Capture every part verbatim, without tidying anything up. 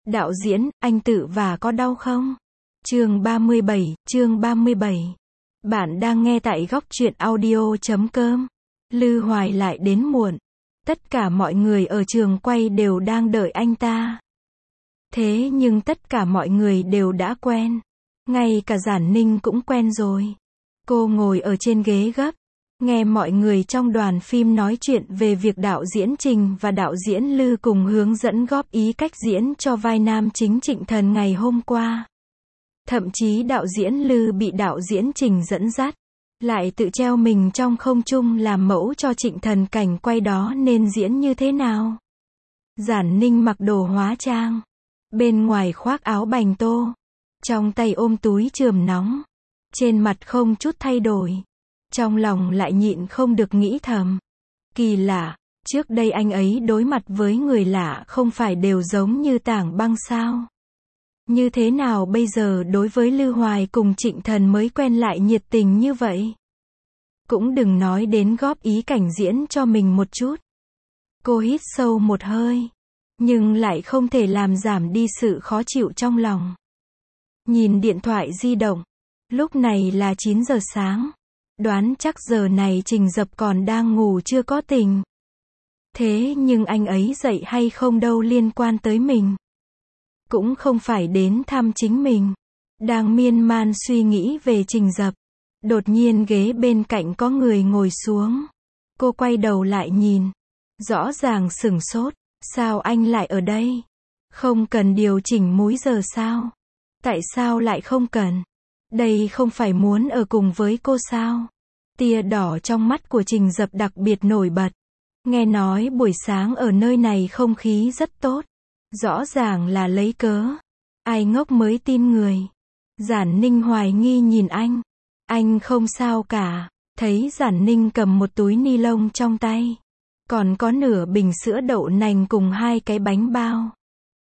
Đạo diễn, anh tự và có đau không? Chương ba mươi bảy, chương ba mươi bảy. Bạn đang nghe tại góc truyện audio chấm com. Lư Hoài lại đến muộn. Tất cả mọi người ở trường quay đều đang đợi anh ta. Thế nhưng tất cả mọi người đều đã quen. Ngay cả Giản Ninh cũng quen rồi. Cô ngồi ở trên ghế gấp, nghe mọi người trong đoàn phim nói chuyện về việc đạo diễn Trình và đạo diễn Lư cùng hướng dẫn góp ý cách diễn cho vai nam chính Trịnh Thần ngày hôm qua. Thậm chí đạo diễn Lư bị đạo diễn Trình dẫn dắt, lại tự treo mình trong không trung làm mẫu cho Trịnh Thần cảnh quay đó nên diễn như thế nào. Giản Ninh mặc đồ hóa trang, bên ngoài khoác áo bành tô, trong tay ôm túi chườm nóng, trên mặt không chút thay đổi. Trong lòng lại nhịn không được nghĩ thầm. Kỳ lạ, trước đây anh ấy đối mặt với người lạ không phải đều giống như tảng băng sao? Như thế nào bây giờ đối với Lư Hoài cùng Trịnh Thần mới quen lại nhiệt tình như vậy? Cũng đừng nói đến góp ý cảnh diễn cho mình một chút. Cô hít sâu một hơi, nhưng lại không thể làm giảm đi sự khó chịu trong lòng. Nhìn điện thoại di động, lúc này là chín giờ sáng. Đoán chắc giờ này Trình Dập còn đang ngủ chưa có tỉnh. Thế nhưng anh ấy dậy hay không đâu liên quan tới mình. Cũng không phải đến thăm chính mình. Đang miên man suy nghĩ về Trình Dập. Đột nhiên ghế bên cạnh có người ngồi xuống. Cô quay đầu lại nhìn. Rõ ràng sửng sốt. Sao anh lại ở đây? Không cần điều chỉnh múi giờ sao? Tại sao lại không cần? Đây không phải muốn ở cùng với cô sao? Tia đỏ trong mắt của Trình Dập đặc biệt nổi bật. Nghe nói buổi sáng ở nơi này không khí rất tốt. Rõ ràng là lấy cớ. Ai ngốc mới tin người. Giản Ninh hoài nghi nhìn anh. Anh không sao cả. Thấy Giản Ninh cầm một túi ni lông trong tay. Còn có nửa bình sữa đậu nành cùng hai cái bánh bao.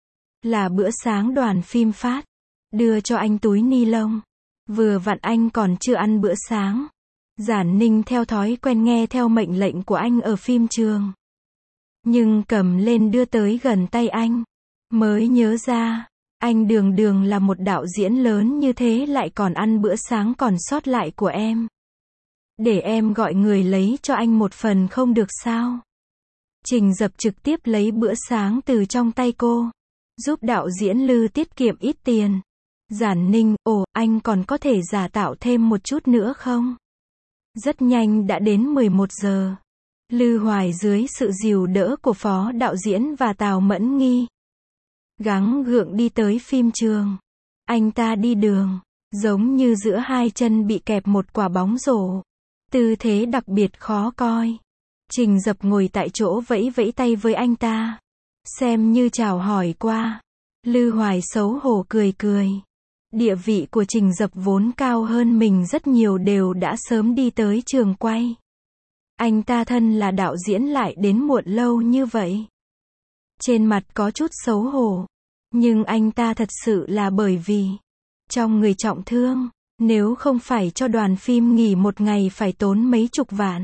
Là bữa sáng đoàn phim phát. Đưa cho anh túi ni lông. Vừa vặn anh còn chưa ăn bữa sáng. Giản Ninh theo thói quen nghe theo mệnh lệnh của anh ở phim trường. Nhưng cầm lên đưa tới gần tay anh. Mới nhớ ra, anh đường đường là một đạo diễn lớn như thế lại còn ăn bữa sáng còn sót lại của em. Để em gọi người lấy cho anh một phần không được sao? Trình Dập trực tiếp lấy bữa sáng từ trong tay cô. Giúp đạo diễn Lư tiết kiệm ít tiền. Giản Ninh, ồ, anh còn có thể giả tạo thêm một chút nữa không? Rất nhanh đã đến mười một giờ. Lư Hoài dưới sự dìu đỡ của phó đạo diễn và Tào Mẫn Nghi. Gắng gượng đi tới phim trường. Anh ta đi đường, giống như giữa hai chân bị kẹp một quả bóng rổ. Tư thế đặc biệt khó coi. Trình Dập ngồi tại chỗ vẫy vẫy tay với anh ta. Xem như chào hỏi qua. Lư Hoài xấu hổ cười cười. Địa vị của Trình Dập vốn cao hơn mình rất nhiều đều đã sớm đi tới trường quay. Anh ta thân là đạo diễn lại đến muộn lâu như vậy. Trên mặt có chút xấu hổ. Nhưng anh ta thật sự là bởi vì trong người trọng thương. Nếu không phải cho đoàn phim nghỉ một ngày phải tốn mấy chục vạn.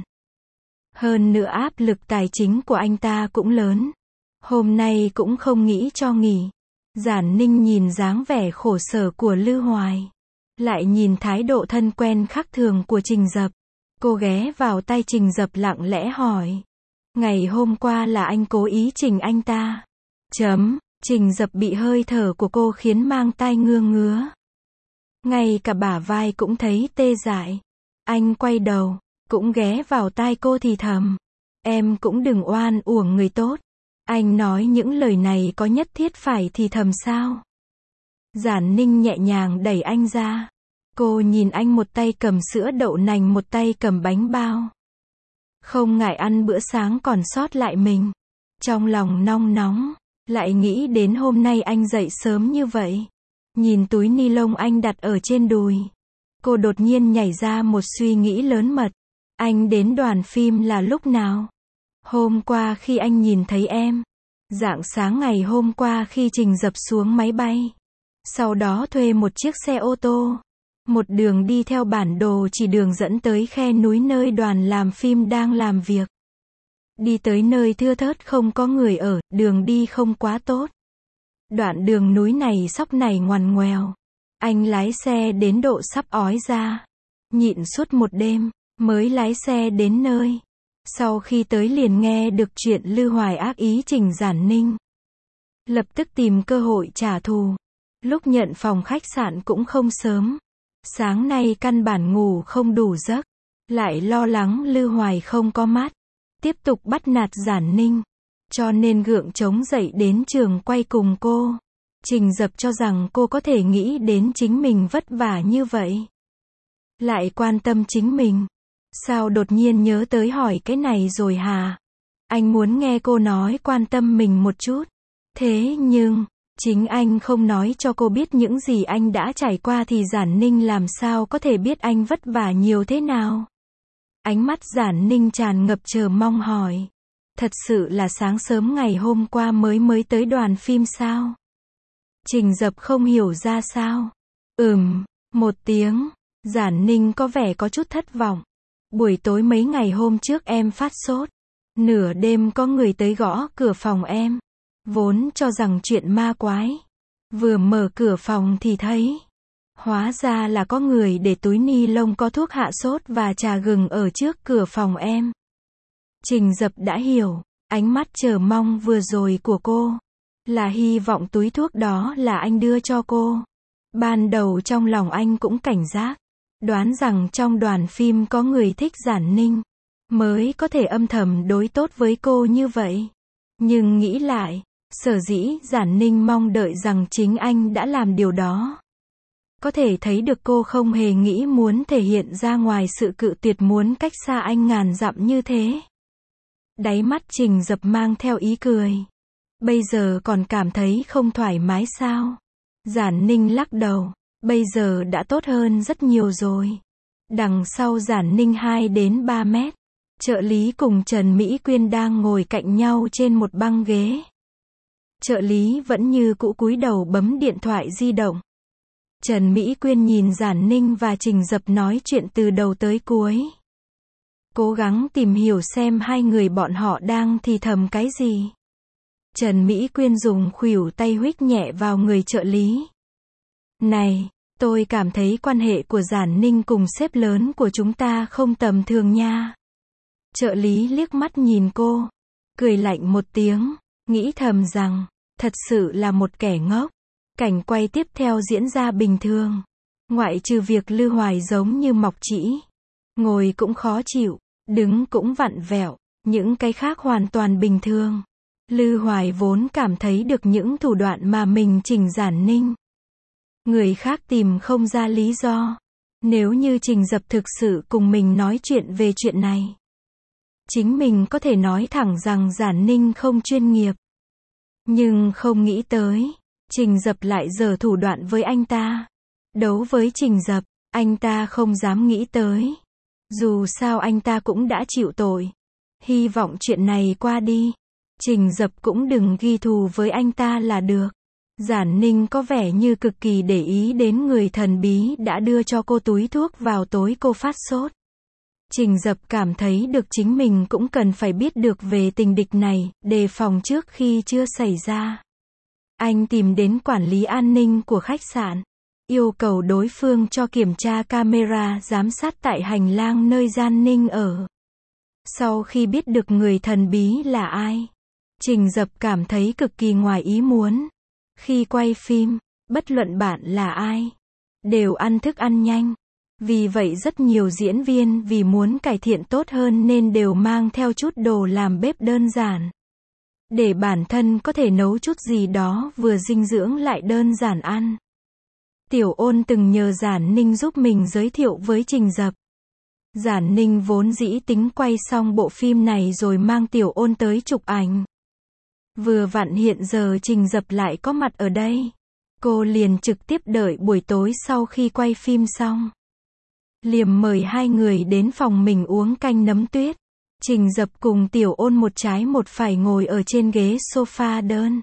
Hơn nữa áp lực tài chính của anh ta cũng lớn. Hôm nay cũng không nghĩ cho nghỉ. Giản Ninh nhìn dáng vẻ khổ sở của Lư Hoài. Lại nhìn thái độ thân quen khác thường của Trình Dập. Cô ghé vào tay Trình Dập lặng lẽ hỏi. Ngày hôm qua là anh cố ý chỉnh anh ta. Chấm, Trình Dập bị hơi thở của cô khiến mang tai ngứa ngứa. Ngay cả bả vai cũng thấy tê dại. Anh quay đầu, cũng ghé vào tai cô thì thầm. Em cũng đừng oan uổng người tốt. Anh nói những lời này có nhất thiết phải thì thầm sao? Giản Ninh nhẹ nhàng đẩy anh ra. Cô nhìn anh một tay cầm sữa đậu nành một tay cầm bánh bao. Không ngại ăn bữa sáng còn sót lại mình. Trong lòng nong nóng, lại nghĩ đến hôm nay anh dậy sớm như vậy. Nhìn túi ni lông anh đặt ở trên đùi. Cô đột nhiên nhảy ra một suy nghĩ lớn mật. Anh đến đoàn phim là lúc nào? Hôm qua khi anh nhìn thấy em. Rạng sáng ngày hôm qua khi Trình Dập xuống máy bay. Sau đó thuê một chiếc xe ô tô. Một đường đi theo bản đồ chỉ đường dẫn tới khe núi nơi đoàn làm phim đang làm việc. Đi tới nơi thưa thớt không có người ở, đường đi không quá tốt. Đoạn đường núi này sóc này ngoằn ngoèo. Anh lái xe đến độ sắp ói ra. Nhịn suốt một đêm, mới lái xe đến nơi. Sau khi tới liền nghe được chuyện Lư Hoài ác ý Trình Giản Ninh. Lập tức tìm cơ hội trả thù. Lúc nhận phòng khách sạn cũng không sớm. Sáng nay căn bản ngủ không đủ giấc. Lại lo lắng Lư Hoài không có mắt. Tiếp tục bắt nạt Giản Ninh. Cho nên gượng chống dậy đến trường quay cùng cô. Trình Dập cho rằng cô có thể nghĩ đến chính mình vất vả như vậy. Lại quan tâm chính mình. Sao đột nhiên nhớ tới hỏi cái này rồi hả? Anh muốn nghe cô nói quan tâm mình một chút. Thế nhưng, chính anh không nói cho cô biết những gì anh đã trải qua thì Giản Ninh làm sao có thể biết anh vất vả nhiều thế nào? Ánh mắt Giản Ninh tràn ngập chờ mong hỏi. Thật sự là sáng sớm ngày hôm qua mới mới tới đoàn phim sao? Trình Dập không hiểu ra sao. Ừm, một tiếng. Giản Ninh có vẻ có chút thất vọng. Buổi tối mấy ngày hôm trước em phát sốt. Nửa đêm có người tới gõ cửa phòng em. Vốn cho rằng chuyện ma quái. Vừa mở cửa phòng thì thấy. Hóa ra là có người để túi ni lông có thuốc hạ sốt và trà gừng ở trước cửa phòng em. Trình Dập đã hiểu. Ánh mắt chờ mong vừa rồi của cô. Là hy vọng túi thuốc đó là anh đưa cho cô. Ban đầu trong lòng anh cũng cảnh giác. Đoán rằng trong đoàn phim có người thích Giản Ninh. Mới có thể âm thầm đối tốt với cô như vậy. Nhưng nghĩ lại. Sở dĩ Giản Ninh mong đợi rằng chính anh đã làm điều đó. Có thể thấy được cô không hề nghĩ muốn thể hiện ra ngoài sự cự tuyệt muốn cách xa anh ngàn dặm như thế. Đáy mắt Trình Dập mang theo ý cười. Bây giờ còn cảm thấy không thoải mái sao? Giản Ninh lắc đầu. Bây giờ đã tốt hơn rất nhiều rồi. Đằng sau Giản Ninh hai đến ba mét. Trợ lý cùng Trần Mỹ Quyên đang ngồi cạnh nhau trên một băng ghế. Trợ lý vẫn như cũ cúi đầu bấm điện thoại di động. Trần Mỹ Quyên nhìn Giản Ninh và Trình Dập nói chuyện từ đầu tới cuối. Cố gắng tìm hiểu xem hai người bọn họ đang thì thầm cái gì. Trần Mỹ Quyên dùng khuỷu tay huých nhẹ vào người trợ lý. Này, tôi cảm thấy quan hệ của Giản Ninh cùng sếp lớn của chúng ta không tầm thường nha. Trợ lý liếc mắt nhìn cô. Cười lạnh một tiếng. Nghĩ thầm rằng, thật sự là một kẻ ngốc. Cảnh quay tiếp theo diễn ra bình thường. Ngoại trừ việc Lư Hoài giống như mọc chỉ. Ngồi cũng khó chịu. Đứng cũng vặn vẹo. Những cái khác hoàn toàn bình thường. Lư Hoài vốn cảm thấy được những thủ đoạn mà mình chỉnh Giản Ninh. Người khác tìm không ra lý do. Nếu như Trình Dập thực sự cùng mình nói chuyện về chuyện này. Chính mình có thể nói thẳng rằng Giản Ninh không chuyên nghiệp. Nhưng không nghĩ tới. Trình Dập lại giở thủ đoạn với anh ta. Đấu với Trình Dập. Anh ta không dám nghĩ tới. Dù sao anh ta cũng đã chịu tội. Hy vọng chuyện này qua đi. Trình Dập cũng đừng ghi thù với anh ta là được. Giản Ninh có vẻ như cực kỳ để ý đến người thần bí đã đưa cho cô túi thuốc vào tối cô phát sốt. Trình Dập cảm thấy được chính mình cũng cần phải biết được về tình địch này, đề phòng trước khi chưa xảy ra. Anh tìm đến quản lý an ninh của khách sạn. Yêu cầu đối phương cho kiểm tra camera giám sát tại hành lang nơi Giản Ninh ở. Sau khi biết được người thần bí là ai, Trình Dập cảm thấy cực kỳ ngoài ý muốn. Khi quay phim, bất luận bạn là ai, đều ăn thức ăn nhanh. Vì vậy rất nhiều diễn viên vì muốn cải thiện tốt hơn nên đều mang theo chút đồ làm bếp đơn giản. Để bản thân có thể nấu chút gì đó vừa dinh dưỡng lại đơn giản ăn. Tiểu Ôn từng nhờ Giản Ninh giúp mình giới thiệu với Trình Dập. Giản Ninh vốn dĩ tính quay xong bộ phim này rồi mang Tiểu Ôn tới chụp ảnh. Vừa vặn hiện giờ Trình Dập lại có mặt ở đây. Cô liền trực tiếp đợi buổi tối sau khi quay phim xong. Liềm mời hai người đến phòng mình uống canh nấm tuyết. Trình Dập cùng Tiểu Ôn một trái một phải ngồi ở trên ghế sofa đơn.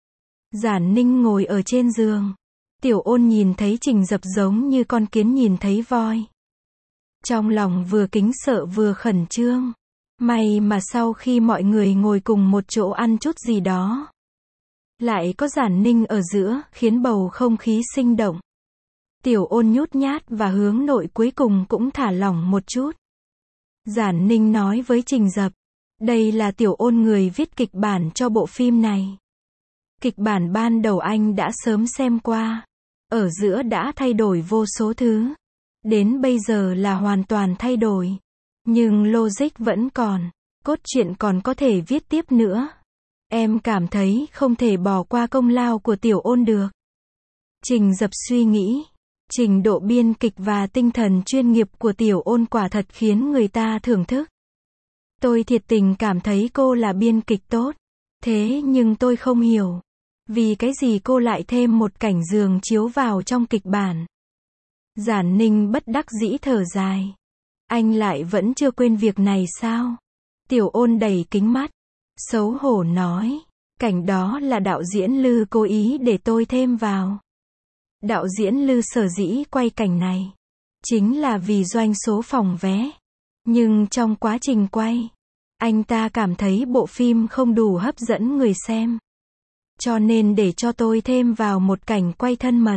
Giản Ninh ngồi ở trên giường. Tiểu Ôn nhìn thấy Trình Dập giống như con kiến nhìn thấy voi. Trong lòng vừa kính sợ vừa khẩn trương. May mà sau khi mọi người ngồi cùng một chỗ ăn chút gì đó. Lại có Giản Ninh ở giữa, khiến bầu không khí sinh động. Tiểu Ôn nhút nhát và hướng nội cuối cùng cũng thả lỏng một chút. Giản Ninh nói với Trình Dập, đây là Tiểu Ôn người viết kịch bản cho bộ phim này. Kịch bản ban đầu anh đã sớm xem qua. Ở giữa đã thay đổi vô số thứ. Đến bây giờ là hoàn toàn thay đổi. Nhưng logic vẫn còn. Cốt truyện còn có thể viết tiếp nữa. Em cảm thấy không thể bỏ qua công lao của Tiểu Ôn được. Trình Dập suy nghĩ. Trình độ biên kịch và tinh thần chuyên nghiệp của Tiểu Ôn quả thật khiến người ta thưởng thức. Tôi thiệt tình cảm thấy cô là biên kịch tốt. Thế nhưng tôi không hiểu. Vì cái gì cô lại thêm một cảnh giường chiếu vào trong kịch bản? Giản Ninh bất đắc dĩ thở dài. Anh lại vẫn chưa quên việc này sao? Tiểu Ôn đầy kính mắt. Xấu hổ nói. Cảnh đó là đạo diễn Lư cố ý để tôi thêm vào. Đạo diễn Lư sở dĩ quay cảnh này. Chính là vì doanh số phòng vé. Nhưng trong quá trình quay, anh ta cảm thấy bộ phim không đủ hấp dẫn người xem. Cho nên để cho tôi thêm vào một cảnh quay thân mật.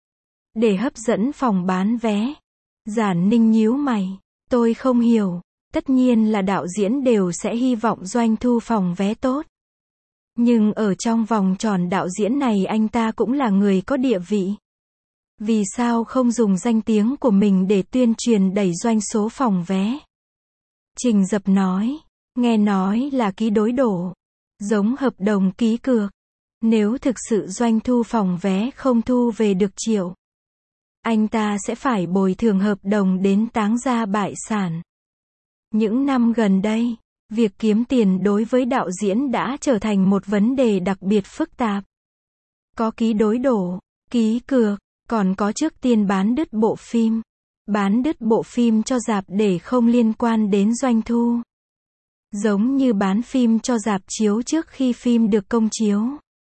Để hấp dẫn phòng bán vé. Giản Ninh nhíu mày. Tôi không hiểu. Tất nhiên là đạo diễn đều sẽ hy vọng doanh thu phòng vé tốt. Nhưng ở trong vòng tròn đạo diễn này anh ta cũng là người có địa vị. Vì sao không dùng danh tiếng của mình để tuyên truyền đẩy doanh số phòng vé? Trình Dập nói. Nghe nói là ký đối đổ. Giống hợp đồng ký cược. Nếu thực sự doanh thu phòng vé không thu về được triệu, anh ta sẽ phải bồi thường hợp đồng đến táng gia bại sản. Những năm gần đây, việc kiếm tiền đối với đạo diễn đã trở thành một vấn đề đặc biệt phức tạp. Có ký đối đổ, ký cược, còn có trước tiên bán đứt bộ phim. Bán đứt bộ phim cho rạp để không liên quan đến doanh thu. Giống như bán phim cho rạp chiếu trước khi phim được công chiếu.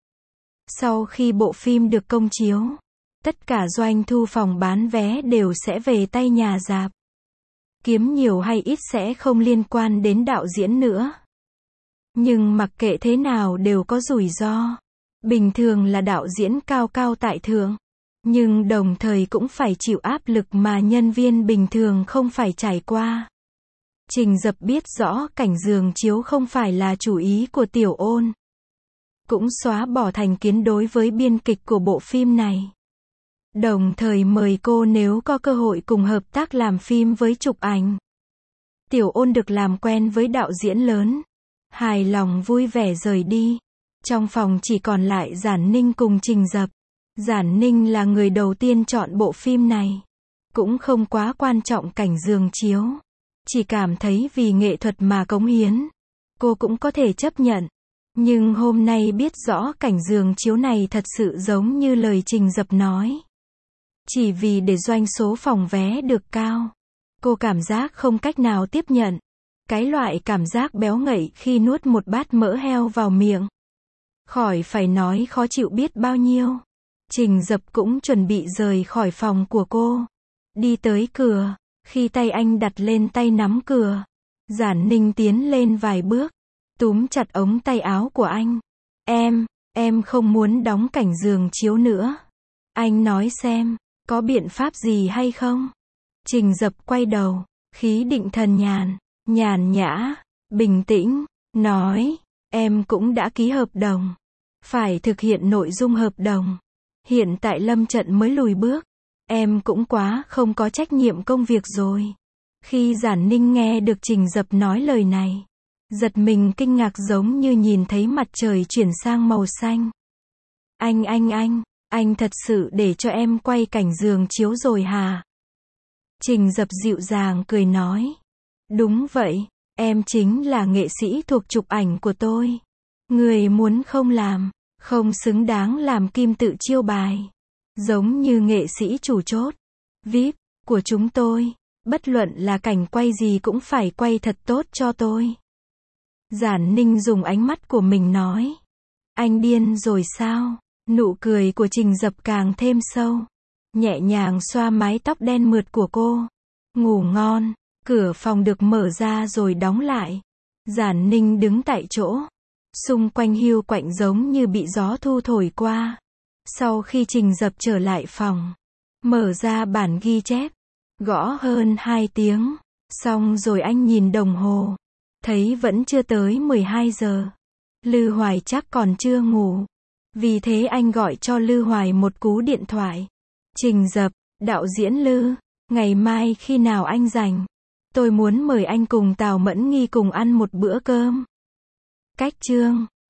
Sau khi bộ phim được công chiếu, tất cả doanh thu phòng bán vé đều sẽ về tay nhà rạp. Kiếm nhiều hay ít sẽ không liên quan đến đạo diễn nữa. Nhưng mặc kệ thế nào đều có rủi ro. Bình thường là đạo diễn cao cao tại thượng. Nhưng đồng thời cũng phải chịu áp lực mà nhân viên bình thường không phải trải qua. Trình Dập biết rõ cảnh giường chiếu không phải là chủ ý của Tiểu Ôn. Cũng xóa bỏ thành kiến đối với biên kịch của bộ phim này. Đồng thời mời cô nếu có cơ hội cùng hợp tác làm phim với chụp ảnh. Tiểu Ôn được làm quen với đạo diễn lớn. Hài lòng vui vẻ rời đi. Trong phòng chỉ còn lại Giản Ninh cùng Trình Dập. Giản Ninh là người đầu tiên chọn bộ phim này. Cũng không quá quan trọng cảnh giường chiếu. Chỉ cảm thấy vì nghệ thuật mà cống hiến. Cô cũng có thể chấp nhận. Nhưng hôm nay biết rõ cảnh giường chiếu này thật sự giống như lời Trình Dập nói. Chỉ vì để doanh số phòng vé được cao. Cô cảm giác không cách nào tiếp nhận. Cái loại cảm giác béo ngậy khi nuốt một bát mỡ heo vào miệng. Khỏi phải nói khó chịu biết bao nhiêu. Trình Dập cũng chuẩn bị rời khỏi phòng của cô. Đi tới cửa. Khi tay anh đặt lên tay nắm cửa. Giản Ninh tiến lên vài bước. Túm chặt ống tay áo của anh. Em, em không muốn đóng cảnh giường chiếu nữa. Anh nói xem, có biện pháp gì hay không? Trình Dập quay đầu, khí định thần nhàn, nhàn nhã, bình tĩnh, nói, em cũng đã ký hợp đồng. Phải thực hiện nội dung hợp đồng. Hiện tại lâm trận mới lùi bước. Em cũng quá không có trách nhiệm công việc rồi. Khi Giản Ninh nghe được Trình Dập nói lời này. Giật mình kinh ngạc giống như nhìn thấy mặt trời chuyển sang màu xanh. Anh anh anh, anh thật sự để cho em quay cảnh giường chiếu rồi hả? Trình Dập dịu dàng cười nói. Đúng vậy, em chính là nghệ sĩ thuộc chụp ảnh của tôi. Người muốn không làm, không xứng đáng làm kim tự chiêu bài. Giống như nghệ sĩ chủ chốt, vi ai pi của chúng tôi. Bất luận là cảnh quay gì cũng phải quay thật tốt cho tôi. Giản Ninh dùng ánh mắt của mình nói. Anh điên rồi sao? Nụ cười của Trình Dập càng thêm sâu. Nhẹ nhàng xoa mái tóc đen mượt của cô. Ngủ ngon. Cửa phòng được mở ra rồi đóng lại. Giản Ninh đứng tại chỗ. Xung quanh hiu quạnh giống như bị gió thu thổi qua. Sau khi Trình Dập trở lại phòng, mở ra bản ghi chép, gõ hơn hai tiếng, xong rồi anh nhìn đồng hồ, thấy vẫn chưa tới mười hai giờ. Lư Hoài chắc còn chưa ngủ. Vì thế anh gọi cho Lư Hoài một cú điện thoại. Trình Dập, đạo diễn Lư, ngày mai khi nào anh rảnh? Tôi muốn mời anh cùng Tào Mẫn Nghi cùng ăn một bữa cơm. Cách chương